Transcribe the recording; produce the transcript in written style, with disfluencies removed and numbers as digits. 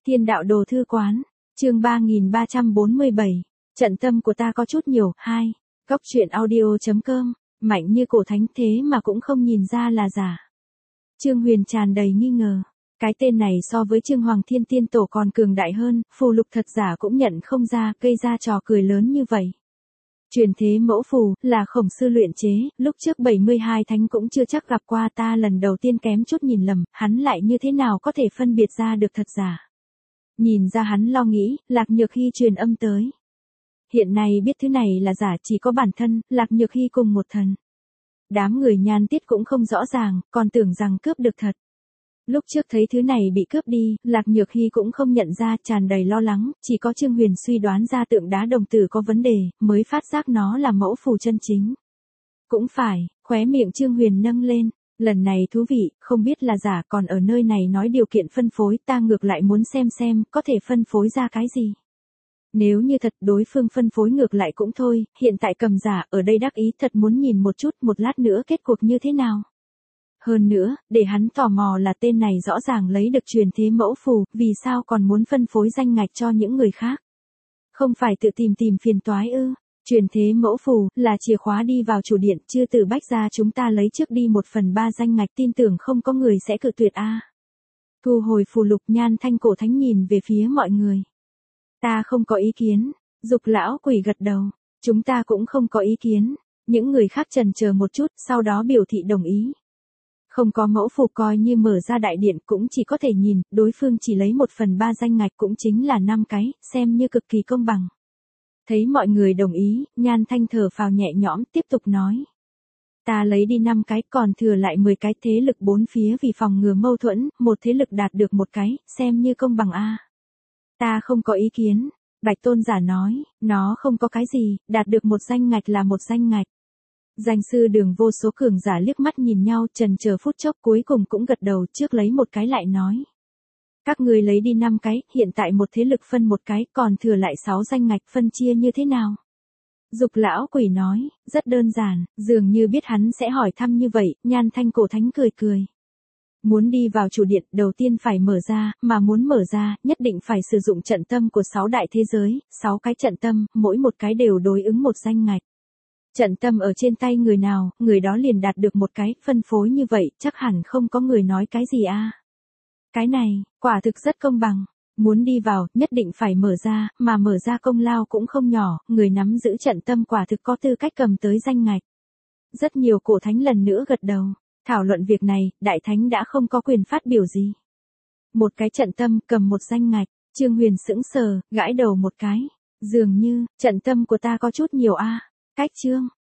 Thiên đạo đồ thư quán, chương 3347, trận tâm của ta có chút nhiều, 2, góc truyện audio.com, mạnh như cổ thánh thế mà cũng không nhìn ra là giả. Trương Huyền tràn đầy nghi ngờ, cái tên này so với Trương Hoàng Thiên Tiên Tổ còn cường đại hơn, phù lục thật giả cũng nhận không ra, gây ra trò cười lớn như vậy. Truyền thế mẫu phù, là Khổng Sư luyện chế, lúc trước 72 thánh cũng chưa chắc gặp qua, ta lần đầu tiên kém chút nhìn lầm, hắn lại như thế nào có thể phân biệt ra được thật giả. Nhìn ra hắn lo nghĩ, Lạc Nhược Hy truyền âm tới. Hiện nay biết thứ này là giả chỉ có bản thân, Lạc Nhược Hy cùng một thần. Đám người Nhan Tiết cũng không rõ ràng, còn tưởng rằng cướp được thật. Lúc trước thấy thứ này bị cướp đi, Lạc Nhược Hy cũng không nhận ra, tràn đầy lo lắng, chỉ có Trương Huyền suy đoán ra tượng đá đồng tử có vấn đề, mới phát giác nó là mẫu phù chân chính. Cũng phải, khóe miệng Trương Huyền nâng lên, lần này thú vị, không biết là giả, còn ở nơi này nói điều kiện phân phối, ta ngược lại muốn xem, có thể phân phối ra cái gì. Nếu như thật đối phương phân phối ngược lại cũng thôi, hiện tại cầm giả ở đây đắc ý thật muốn nhìn một chút, một lát nữa kết cuộc như thế nào. Hơn nữa, để hắn tò mò là tên này rõ ràng lấy được truyền thế mẫu phù, vì sao còn muốn phân phối danh ngạch cho những người khác. Không phải tự tìm phiền toái ư. Truyền thế mẫu phù, là chìa khóa đi vào chủ điện, chưa từ Bách ra chúng ta lấy trước đi 1/3 danh ngạch, tin tưởng không có người sẽ cự tuyệt a. Thu hồi phù lục, Nhan Thanh cổ thánh nhìn về phía mọi người. Ta không có ý kiến, Dục lão quỷ gật đầu, chúng ta cũng không có ý kiến, những người khác chần chờ một chút, sau đó biểu thị đồng ý. Không có mẫu phù coi như mở ra đại điện cũng chỉ có thể nhìn, đối phương chỉ lấy 1/3 danh ngạch cũng chính là 5 cái, xem như cực kỳ công bằng. Thấy mọi người đồng ý, Nhan Thanh thở phào nhẹ nhõm, tiếp tục nói. Ta lấy đi 5 cái, còn thừa lại 10 cái, thế lực 4 phía vì phòng ngừa mâu thuẫn, một thế lực đạt được 1 cái, xem như công bằng a. Ta không có ý kiến, Bạch Tôn giả nói, nó không có cái gì, đạt được một danh ngạch là một danh ngạch. Danh sư Đường vô số cường giả liếc mắt nhìn nhau, chần chờ phút chốc cuối cùng cũng gật đầu, trước lấy 1 cái lại nói. Các ngươi lấy đi 5 cái, hiện tại một thế lực phân 1 cái, còn thừa lại 6 danh ngạch, phân chia như thế nào? Dục lão quỷ nói, rất đơn giản, dường như biết hắn sẽ hỏi thăm như vậy, Nhan Thanh cổ thánh cười. Muốn đi vào chủ điện, đầu tiên phải mở ra, mà muốn mở ra, nhất định phải sử dụng trận tâm của 6 đại thế giới, 6 cái trận tâm, mỗi một cái đều đối ứng một danh ngạch. Trận tâm ở trên tay người nào, người đó liền đạt được 1 cái, phân phối như vậy, chắc hẳn không có người nói cái gì a. Cái này, quả thực rất công bằng. Muốn đi vào, nhất định phải mở ra, mà mở ra công lao cũng không nhỏ, người nắm giữ trận tâm quả thực có tư cách cầm tới danh ngạch. Rất nhiều cổ thánh lần nữa gật đầu. Thảo luận việc này, đại thánh đã không có quyền phát biểu gì. Một cái trận tâm, cầm một danh ngạch, Trương Huyền sững sờ, gãi đầu một cái. Dường như, trận tâm của ta có chút nhiều a. Cách Trương,